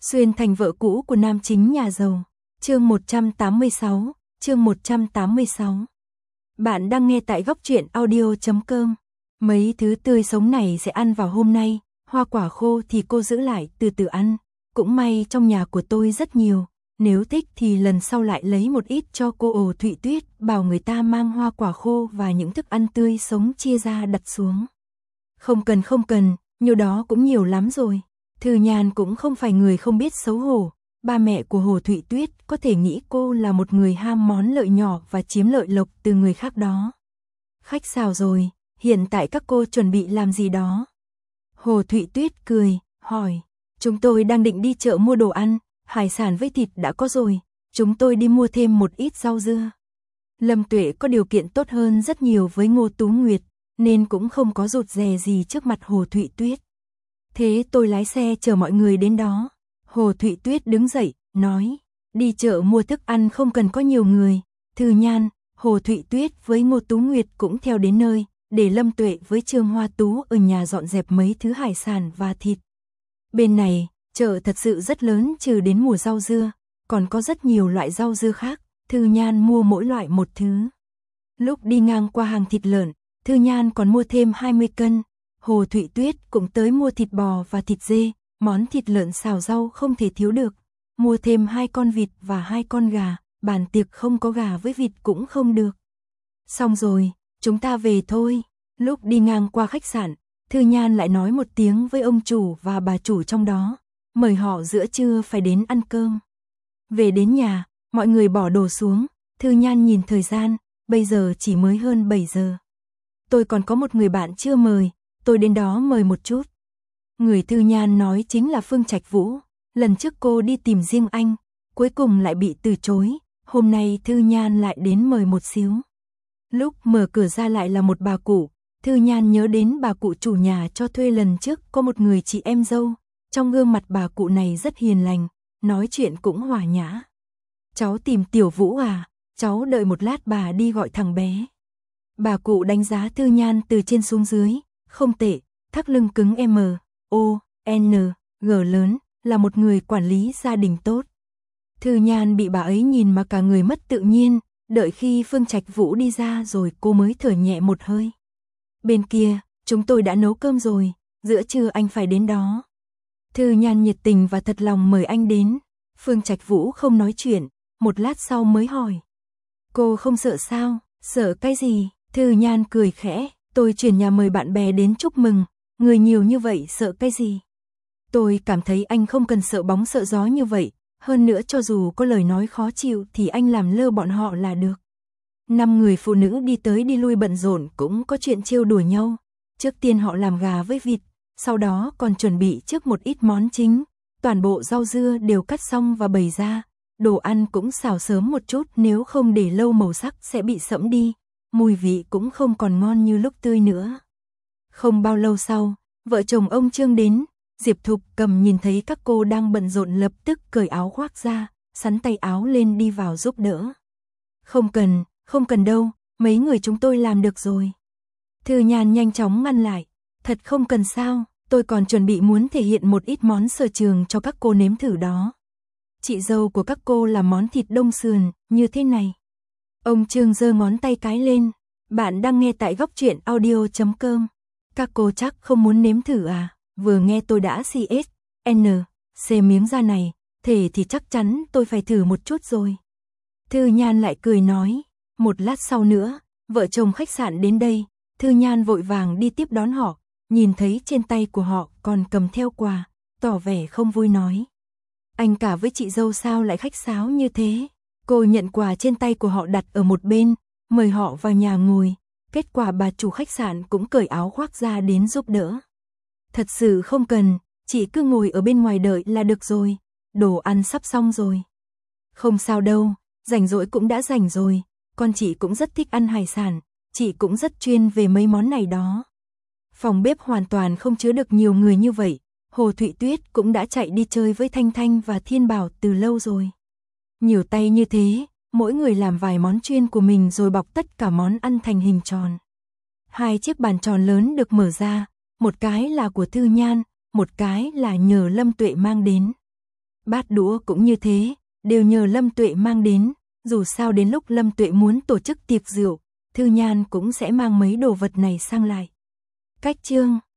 Xuyên thành vợ cũ của nam chính nhà giàu. Chương 186, chương 186. Bạn đang nghe tại góc truyện audio.com. Mấy thứ tươi sống này sẽ ăn vào hôm nay, hoa quả khô thì cô giữ lại từ từ ăn. Cũng may trong nhà của tôi rất nhiều, nếu thích thì lần sau lại lấy một ít cho cô Ồ Thụy Tuyết, bảo người ta mang hoa quả khô và những thức ăn tươi sống chia ra đặt xuống. Không cần, nhiều đó cũng nhiều lắm rồi. Thư Nhan cũng không phải người không biết xấu hổ, ba mẹ của Hồ Thụy Tuyết có thể nghĩ cô là một người ham món lợi nhỏ và chiếm lợi lộc từ người khác đó. Khách sao rồi, hiện tại các cô chuẩn bị làm gì đó? Hồ Thụy Tuyết cười, hỏi, chúng tôi đang định đi chợ mua đồ ăn, hải sản với thịt đã có rồi, chúng tôi đi mua thêm một ít rau dưa. Lâm Tuệ có điều kiện tốt hơn rất nhiều với Ngô Tú Nguyệt, nên cũng không có rụt rè gì trước mặt Hồ Thụy Tuyết. Thế tôi lái xe chở mọi người đến đó. Hồ Thụy Tuyết đứng dậy, nói, đi chợ mua thức ăn không cần có nhiều người. Thư Nhan, Hồ Thụy Tuyết với Ngô Tú Nguyệt cũng theo đến nơi, để Lâm Tuệ với Trương Hoa Tú ở nhà dọn dẹp mấy thứ hải sản và thịt. Bên này, chợ thật sự rất lớn trừ đến mùa rau dưa, còn có rất nhiều loại rau dưa khác, Thư Nhan mua mỗi loại một thứ. Lúc đi ngang qua hàng thịt lợn, Thư Nhan còn mua thêm 20 cân. Hồ Thụy Tuyết cũng tới mua thịt bò và thịt dê, món thịt lợn xào rau không thể thiếu được. Mua thêm 2 con vịt và 2 con gà, bàn tiệc không có gà với vịt cũng không được. Xong rồi, chúng ta về thôi. Lúc đi ngang qua khách sạn, Thư Nhan lại nói một tiếng với ông chủ và bà chủ trong đó, mời họ giữa trưa phải đến ăn cơm. Về đến nhà, mọi người bỏ đồ xuống, Thư Nhan nhìn thời gian, bây giờ chỉ mới hơn 7 giờ. Tôi còn có một người bạn chưa mời, tôi đến đó mời một chút. Người Thư Nhan nói chính là Phương Trạch Vũ, lần trước cô đi tìm riêng anh, cuối cùng lại bị từ chối, hôm nay Thư Nhan lại đến mời một xíu. Lúc mở cửa ra lại là một bà cụ, Thư Nhan nhớ đến bà cụ chủ nhà cho thuê lần trước có một người chị em dâu, trong gương mặt bà cụ này rất hiền lành, nói chuyện cũng hòa nhã. Cháu tìm Tiểu Vũ à, cháu đợi một lát bà đi gọi thằng bé. Bà cụ đánh giá Thư Nhan từ trên xuống dưới, không tệ, thắt lưng cứng M, O, N, G lớn, là một người quản lý gia đình tốt. Thư Nhan bị bà ấy nhìn mà cả người mất tự nhiên, đợi khi Phương Trạch Vũ đi ra rồi cô mới thở nhẹ một hơi. Bên kia, chúng tôi đã nấu cơm rồi, giữa trưa anh phải đến đó. Thư Nhan nhiệt tình và thật lòng mời anh đến. Phương Trạch Vũ không nói chuyện, một lát sau mới hỏi. Cô không sợ sao? Sợ cái gì? Thư Nhan cười khẽ, tôi chuyển nhà mời bạn bè đến chúc mừng, người nhiều như vậy sợ cái gì? Tôi cảm thấy anh không cần sợ bóng sợ gió như vậy, hơn nữa cho dù có lời nói khó chịu thì anh làm lơ bọn họ là được. 5 người phụ nữ đi tới đi lui bận rộn cũng có chuyện trêu đùa nhau. Trước tiên họ làm gà với vịt, sau đó còn chuẩn bị trước một ít món chính, toàn bộ rau dưa đều cắt xong và bày ra. Đồ ăn cũng xào sớm một chút, nếu không để lâu màu sắc sẽ bị sẫm đi, mùi vị cũng không còn ngon như lúc tươi nữa. Không bao lâu sau, vợ chồng ông Trương đến, Diệp Thục Cầm nhìn thấy các cô đang bận rộn lập tức cởi áo khoác ra, xắn tay áo lên đi vào giúp đỡ. Không cần đâu, mấy người chúng tôi làm được rồi. Thư Nhan nhanh chóng ngăn lại, thật không cần sao, tôi còn chuẩn bị muốn thể hiện một ít món sở trường cho các cô nếm thử đó. Chị dâu của các cô làm món thịt đông sườn, như thế này. Ông Trương giơ ngón tay cái lên, bạn đang nghe tại góc truyện audio.com. Các cô chắc không muốn nếm thử à, vừa nghe tôi đã C miếng da này, thể thì chắc chắn tôi phải thử một chút rồi. Thư Nhan lại cười nói, một lát sau nữa, vợ chồng khách sạn đến đây, Thư Nhan vội vàng đi tiếp đón họ, nhìn thấy trên tay của họ còn cầm theo quà, tỏ vẻ không vui nói. Anh cả với chị dâu sao lại khách sáo như thế? Cô nhận quà trên tay của họ đặt ở một bên, mời họ vào nhà ngồi, kết quả bà chủ khách sạn cũng cởi áo khoác ra đến giúp đỡ. Thật sự không cần, chị cứ ngồi ở bên ngoài đợi là được rồi, đồ ăn sắp xong rồi. Không sao đâu, rảnh rỗi cũng đã rảnh rồi, con chị cũng rất thích ăn hải sản, chị cũng rất chuyên về mấy món này đó. Phòng bếp hoàn toàn không chứa được nhiều người như vậy, Hồ Thụy Tuyết cũng đã chạy đi chơi với Thanh Thanh và Thiên Bảo từ lâu rồi. Nhiều tay như thế, mỗi người làm vài món chuyên của mình rồi bọc tất cả món ăn thành hình tròn. 2 chiếc bàn tròn lớn được mở ra, một cái là của Thư Nhan, một cái là nhờ Lâm Tuệ mang đến. Bát đũa cũng như thế, đều nhờ Lâm Tuệ mang đến, dù sao đến lúc Lâm Tuệ muốn tổ chức tiệc rượu, Thư Nhan cũng sẽ mang mấy đồ vật này sang lại. Cách chương